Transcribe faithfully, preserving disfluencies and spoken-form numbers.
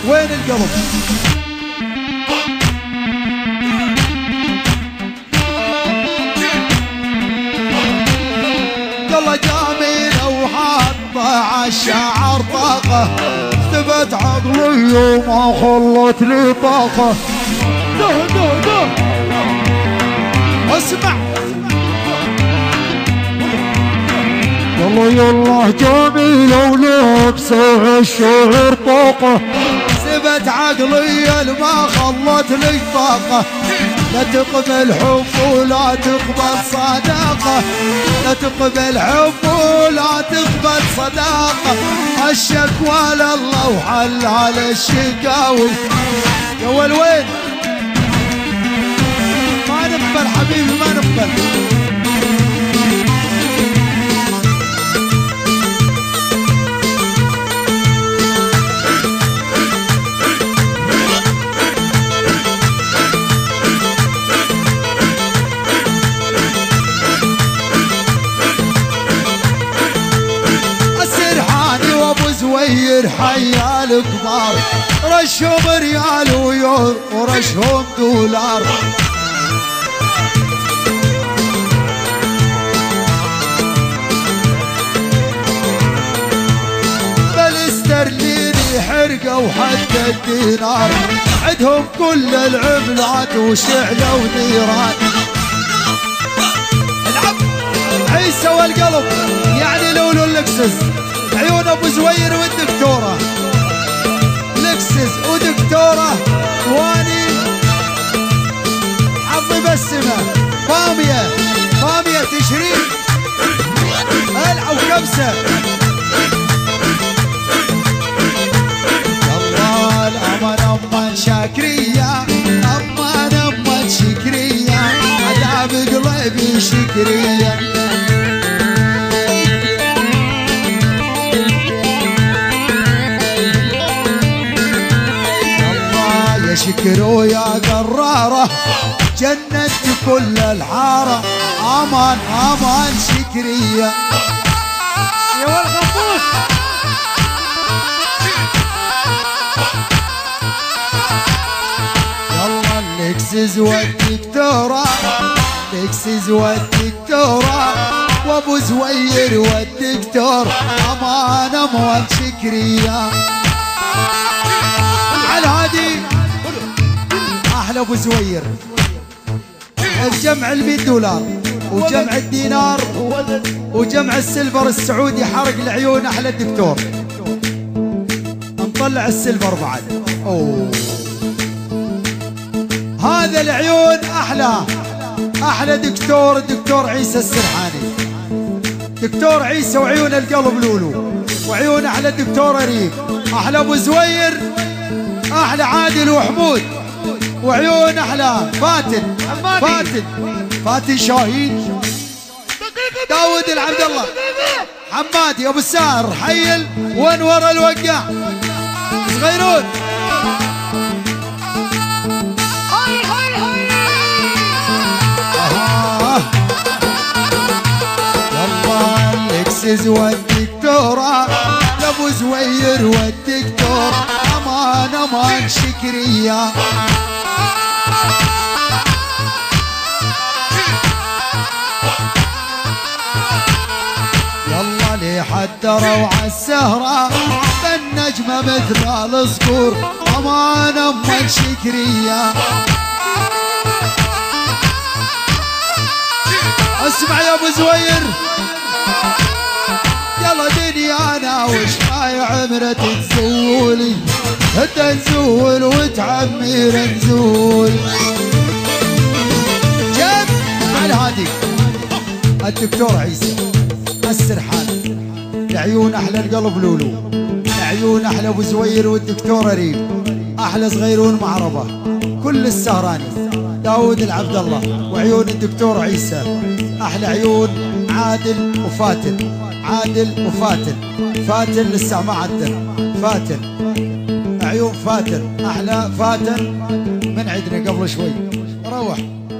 وين القلب؟ يلا جميلة وحاطة عالشعر طاقة، ثبت عقلي وما خلت لي طاقة. ده ده ده اسمع يلا يلا جميلة ولابسة الشعر طاقة، ثبت عقلي ما خلت لي طاقة. لا تقبل حب ولا تقبل صداقة، لا تقبل حب ولا تقبل صداقة. الشكوى لله وحل على الشكاوي. يا ول وين ما نقبل حبيبي ما نقبل. زوير حيا الكبار، رشهم ريال ويور ورشهم دولار. بل استرليني حرقة وحتى الدينار، عندهم كل العملات وشعلة ونيران. العب عيسى والقلب يعني لولو اللكسس، عيون ابو زوير والدكتوره لكسس ودكتوره واني حظي بسمه فاميه فاميه تشرين العب كبسه. الله الامان امان شاكريه، امان امان شكريه، عذاب قلبي شكريه. شكروا يا قرارة جنت كل الحارة، امان امان شكرية. يا والغفوس يلا اللكسس والدكتورة، اللكسس والدكتورة وابو زوير والدكتور، امان امان شكرية. على هادي احلى ابو زوير، الجمع المية دولار وجمع الدينار وجمع السيلفر السعودي حرق العيون. احلى الدكتور نطلع السيلفر بعد. اوه هذا العيون احلى احلى دكتور، الدكتور عيسى السرحاني، دكتور عيسى وعيون القلب لولو، وعيون احلى الدكتور ريم، احلى ابو زوير، احلى عادل وحمود، وعيون احلى فاتن فاتن فاتن شاهين، داود العبد الله، حمادي ابو السار حيل وانور الوقع صغيرون. يلا اللكسس والدكتورة لابو زوير والدكتور، امان امان شكرية. يلا لي حدروا عالسهرة بالنجمة مثل الصقور، امان امان شكرية. اسمع يا ابو زوير يلا دنيانا وش هاي عمرة تزولي، انت نزول وتعمير نزول. جاب على هادي الدكتور عيسى السرحان، العيون احلى القلب لولو، العيون احلى ابو زوير والدكتور ريم، احلى صغيرون معربه كل السهراني، داود العبد الله، وعيون الدكتور عيسى، احلى عيون عادل وفاتن، عادل وفاتن، فاتن لسه ما عدل، فاتن عيون فاتن، احلى فاتن من عندنا قبل شوي. روح